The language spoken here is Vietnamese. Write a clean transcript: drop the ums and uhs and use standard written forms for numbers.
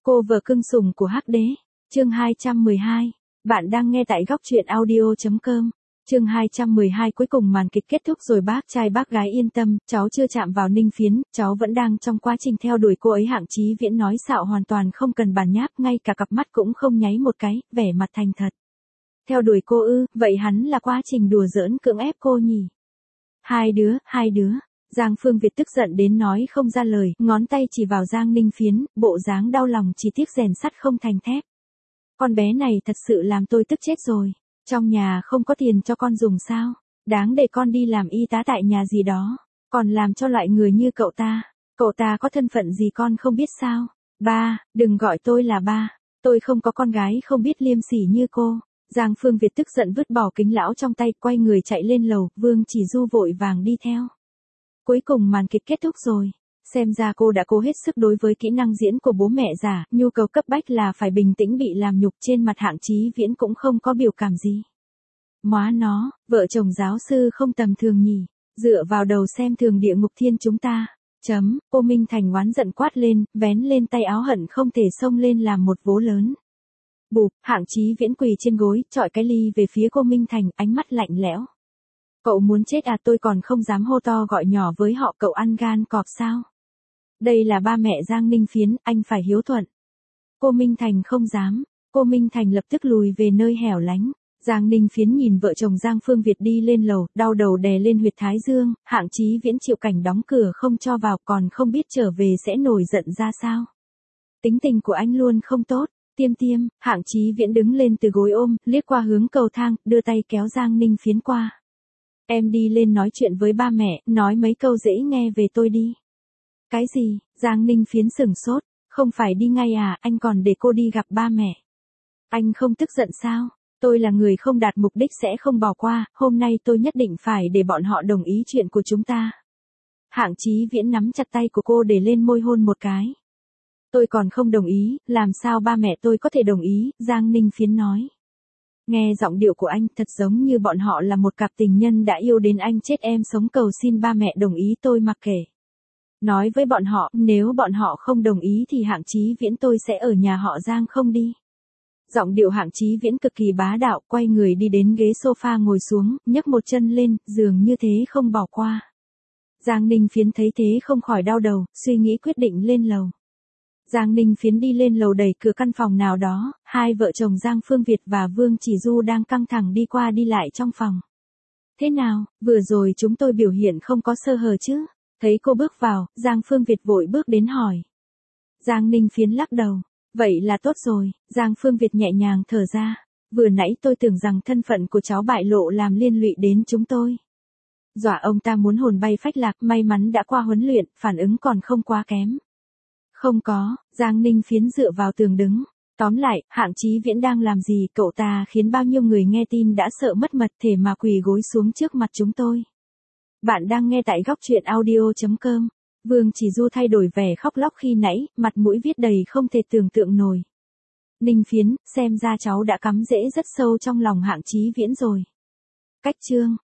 Cô vợ cưng sủng của Hắc Đế. Chương 212. Bạn đang nghe tại góc truyện audio.com. Chương 212 cuối cùng màn kịch kết thúc rồi bác trai bác gái yên tâm, cháu chưa chạm vào Ninh Phiến, cháu vẫn đang trong quá trình theo đuổi cô ấy. Hạng Chí Viễn nói xạo hoàn toàn không cần bàn nháp, ngay cả cặp mắt cũng không nháy một cái, vẻ mặt thành thật. Theo đuổi cô ư, vậy hắn là quá trình đùa giỡn cưỡng ép cô nhỉ? Hai đứa. Giang Phương Việt tức giận đến nói không ra lời, ngón tay chỉ vào Giang Ninh Phiến, bộ dáng đau lòng chỉ tiếc rèn sắt không thành thép. Con bé này thật sự làm tôi tức chết rồi. Trong nhà không có tiền cho con dùng sao? Đáng để con đi làm y tá tại nhà gì đó. Còn làm cho loại người như cậu ta. Cậu ta có thân phận gì con không biết sao? Ba, đừng gọi tôi là ba. Tôi không có con gái không biết liêm sỉ như cô. Giang Phương Việt tức giận vứt bỏ kính lão trong tay, quay người chạy lên lầu, Vương Chỉ Du vội vàng đi theo. Cuối cùng màn kịch kết thúc rồi. Xem ra cô đã cố hết sức đối với kỹ năng diễn của bố mẹ già, nhu cầu cấp bách là phải bình tĩnh bị làm nhục. Trên mặt Hạng Chí Viễn cũng không có biểu cảm gì. Móa nó, vợ chồng giáo sư không tầm thường nhỉ, dựa vào đầu xem thường địa ngục thiên chúng ta. Cô Minh Thành oán giận quát lên, vén lên tay áo hận không thể xông lên làm một vố lớn. Bụp, Hạng Chí Viễn quỳ trên gối, chọi cái ly về phía cô Minh Thành, ánh mắt lạnh lẽo. Cậu muốn chết à? Tôi còn không dám hô to gọi nhỏ với họ, cậu ăn gan cọp sao? Đây là ba mẹ Giang Ninh Phiến, anh phải hiếu thuận. Cô Minh Thành không dám, cô Minh Thành lập tức lùi về nơi hẻo lánh. Giang Ninh Phiến nhìn vợ chồng Giang Phương Việt đi lên lầu, đau đầu đè lên huyệt thái dương. Hạng Chí Viễn chịu cảnh đóng cửa không cho vào, còn không biết trở về sẽ nổi giận ra sao. Tính tình của anh luôn không tốt. Tiêm, Hạng Chí Viễn đứng lên từ gối ôm, liếc qua hướng cầu thang, đưa tay kéo Giang Ninh Phiến qua. Em đi lên nói chuyện với ba mẹ, nói mấy câu dễ nghe về tôi đi. Cái gì? Giang Ninh Phiến sửng sốt, không phải đi ngay à, anh còn để cô đi gặp ba mẹ. Anh không tức giận sao? Tôi là người không đạt mục đích sẽ không bỏ qua, hôm nay tôi nhất định phải để bọn họ đồng ý chuyện của chúng ta. Hạng Chí Viễn nắm chặt tay của cô để lên môi hôn một cái. Tôi còn không đồng ý, làm sao ba mẹ tôi có thể đồng ý? Giang Ninh Phiến nói. Nghe giọng điệu của anh thật giống như bọn họ là một cặp tình nhân đã yêu đến anh chết em sống cầu xin ba mẹ đồng ý, tôi mặc kệ. Nói với bọn họ, nếu bọn họ không đồng ý thì Hạng Chí Viễn tôi sẽ ở nhà họ Giang không đi. Giọng điệu Hạng Chí Viễn cực kỳ bá đạo, quay người đi đến ghế sofa ngồi xuống, nhấc một chân lên, dường như thế không bỏ qua. Giang Ninh Phiến thấy thế không khỏi đau đầu, suy nghĩ quyết định lên lầu. Giang Ninh Phiến đi lên lầu đẩy cửa căn phòng nào đó, hai vợ chồng Giang Phương Việt và Vương Chỉ Du đang căng thẳng đi qua đi lại trong phòng. Thế nào, vừa rồi chúng tôi biểu hiện không có sơ hở chứ? Thấy cô bước vào, Giang Phương Việt vội bước đến hỏi. Giang Ninh Phiến lắc đầu. Vậy là tốt rồi, Giang Phương Việt nhẹ nhàng thở ra. Vừa nãy tôi tưởng rằng thân phận của cháu bại lộ làm liên lụy đến chúng tôi. Dọa ông ta muốn hồn bay phách lạc, may mắn đã qua huấn luyện, phản ứng còn không quá kém. Không có, Giang Ninh Phiến dựa vào tường đứng. Tóm lại, Hạng Chí Viễn đang làm gì, cậu ta khiến bao nhiêu người nghe tin đã sợ mất mật thể mà quỳ gối xuống trước mặt chúng tôi. Bạn đang nghe tại góc truyện audio.com. Vương Chỉ Du thay đổi vẻ khóc lóc khi nãy, mặt mũi viết đầy không thể tưởng tượng nổi. Ninh Phiến, xem ra cháu đã cắm rễ rất sâu trong lòng Hạng Chí Viễn rồi. Cách chương.